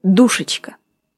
Душечка.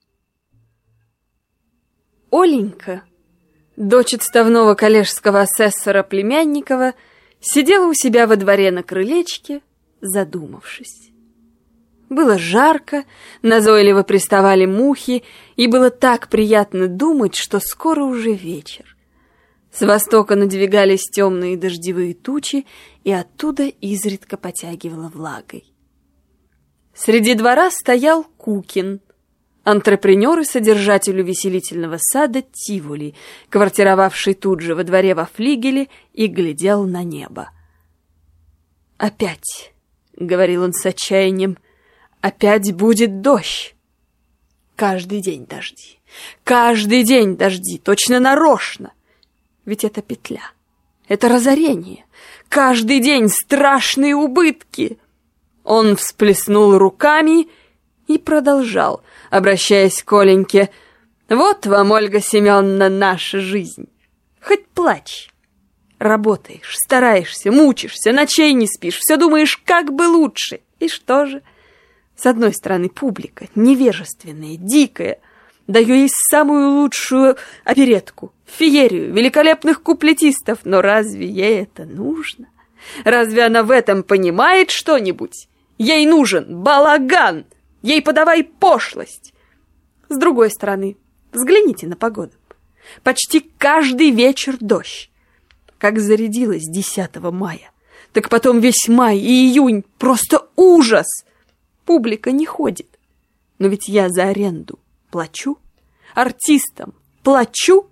Оленька, дочь отставного коллежского асессора Племянникова, сидела у себя во дворе на крылечке, задумавшись. Было жарко, назойливо приставали мухи, и было так приятно думать, что скоро уже вечер. С востока надвигались темные дождевые тучи, и оттуда изредка потягивало влагой. Среди двора стоял Кукин, антрепренер и содержатель увеселительного сада Тиволи, квартировавший тут же во дворе во флигеле, и глядел на небо. «Опять», — говорил он с отчаянием, — «опять будет дождь. Каждый день дожди, каждый день дожди, точно нарочно. Ведь это петля, это разорение, каждый день страшные убытки». Он всплеснул руками и продолжал, обращаясь к Оленьке: «Вот вам, Ольга Семеновна, наша жизнь. Хоть плачь. Работаешь, стараешься, мучишься, ночей не спишь, все думаешь, как бы лучше. И что же? С одной стороны, публика невежественная, дикая. Даю ей самую лучшую оперетку, феерию, великолепных куплетистов. Но разве ей это нужно? Разве она в этом понимает что-нибудь? Ей нужен балаган, ей подавай пошлость. С другой стороны, взгляните на погоду. Почти каждый вечер дождь. Как зарядилась 10 мая, так потом весь май и июнь — просто ужас. Публика не ходит. Но ведь я за аренду плачу, артистам плачу.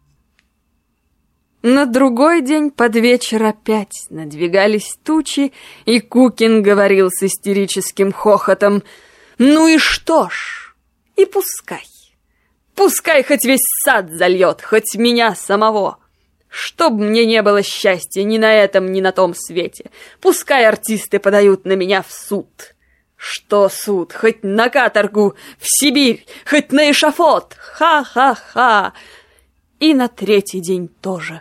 На другой день под вечер опять надвигались тучи, и Кукин говорил с истерическим хохотом: «Ну и что ж? И пускай. Пускай хоть весь сад зальет, хоть меня самого. Чтоб мне не было счастья ни на этом, ни на том свете. Пускай артисты подают на меня в суд. Что суд? Хоть на каторгу, в Сибирь, хоть на эшафот. Ха-ха-ха. И на третий день тоже».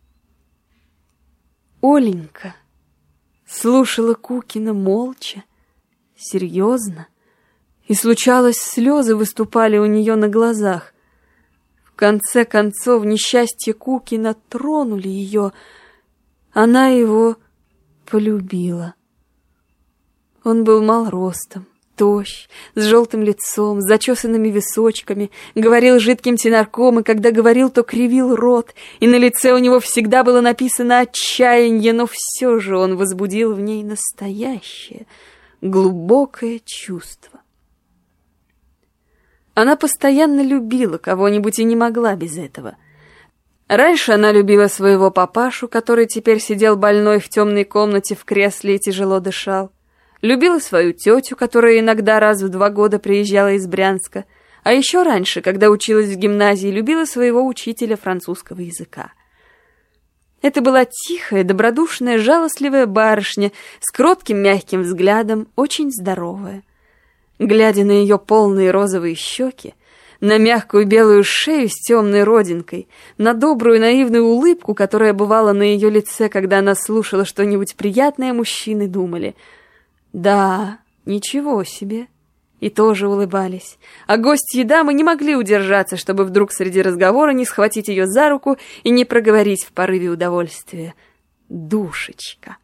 Оленька слушала Кукина молча, серьезно, и, случалось, слезы выступали у нее на глазах. В конце концов, несчастье Кукина тронули ее. Она его полюбила. Он был мал ростом, тощ, с желтым лицом, с зачесанными височками, говорил жидким тенорком, и когда говорил, то кривил рот, и на лице у него всегда было написано отчаяние, но все же он возбудил в ней настоящее, глубокое чувство. Она постоянно любила кого-нибудь и не могла без этого. Раньше она любила своего папашу, который теперь сидел больной в темной комнате в кресле и тяжело дышал. Любила свою тетю, которая иногда раз в 2 года приезжала из Брянска. А еще раньше, когда училась в гимназии, любила своего учителя французского языка. Это была тихая, добродушная, жалостливая барышня с кротким мягким взглядом, очень здоровая. Глядя на ее полные розовые щеки, на мягкую белую шею с темной родинкой, на добрую наивную улыбку, которая бывала на ее лице, когда она слушала что-нибудь приятное, мужчины думали: «Да, ничего себе!» И тоже улыбались. А гости и дамы не могли удержаться, чтобы вдруг среди разговора не схватить ее за руку и не проговорить в порыве удовольствия: «Душечка!»